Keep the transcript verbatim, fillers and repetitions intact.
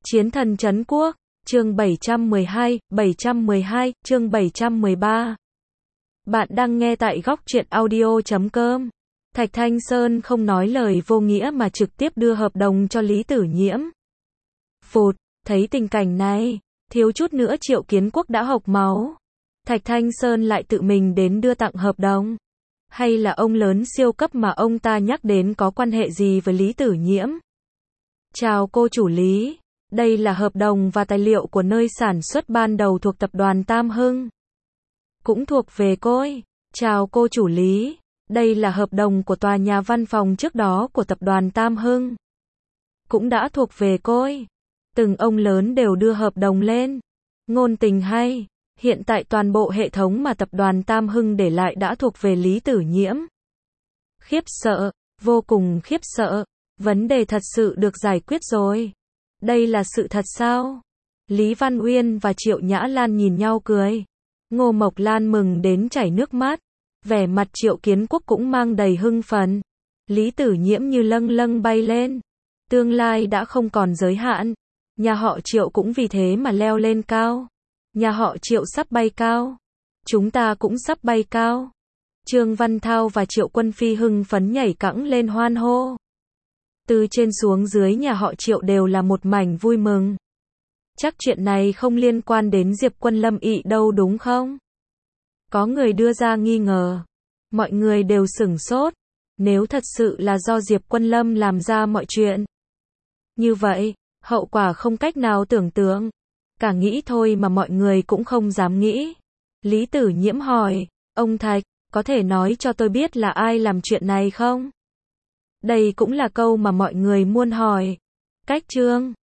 Chiến thần trấn quốc, chương bảy trăm mười hai, bảy trăm mười hai, chương bảy trăm mười ba. Bạn đang nghe tại góc truyện audio chấm com. Thạch Thanh Sơn không nói lời vô nghĩa mà trực tiếp đưa hợp đồng cho Lý Tử Nhiễm. Phụt, thấy tình cảnh này, thiếu chút nữa Triệu Kiến Quốc đã hộc máu. Thạch Thanh Sơn lại tự mình đến đưa tặng hợp đồng. Hay là ông lớn siêu cấp mà ông ta nhắc đến có quan hệ gì với Lý Tử Nhiễm? Chào cô chủ Lý. Đây là hợp đồng và tài liệu của nơi sản xuất ban đầu thuộc tập đoàn Tam Hưng. Cũng thuộc về cô ấy. Chào cô chủ Lý. Đây là hợp đồng của tòa nhà văn phòng trước đó của tập đoàn Tam Hưng. Cũng đã thuộc về cô ấy. Từng ông lớn đều đưa hợp đồng lên. Ngôn tình hay. Hiện tại toàn bộ hệ thống mà tập đoàn Tam Hưng để lại đã thuộc về Lý Tử Nhiễm. Khiếp sợ. Vô cùng khiếp sợ. Vấn đề thật sự được giải quyết rồi. Đây là sự thật sao? Lý Văn Uyên và Triệu Nhã Lan nhìn nhau cười. Ngô Mộc Lan mừng đến chảy nước mắt. Vẻ mặt Triệu Kiến Quốc cũng mang đầy hưng phấn. Lý Tử Nhiễm như lâng lâng bay lên. Tương lai đã không còn giới hạn. Nhà họ Triệu cũng vì thế mà leo lên cao. Nhà họ Triệu sắp bay cao. Chúng ta cũng sắp bay cao. Trương Văn Thao và Triệu Quân Phi hưng phấn nhảy cẫng lên hoan hô. Từ trên xuống dưới nhà họ Triệu đều là một mảnh vui mừng. Chắc chuyện này không liên quan đến Diệp Quân Lâm ị đâu đúng không? Có người đưa ra nghi ngờ. Mọi người đều sửng sốt. Nếu thật sự là do Diệp Quân Lâm làm ra mọi chuyện. Như vậy, hậu quả không cách nào tưởng tượng. Cả nghĩ thôi mà mọi người cũng không dám nghĩ. Lý Tử Nhiễm hỏi, ông Thạch, có thể nói cho tôi biết là ai làm chuyện này không? Đây cũng là câu mà mọi người muốn hỏi. Cách Trương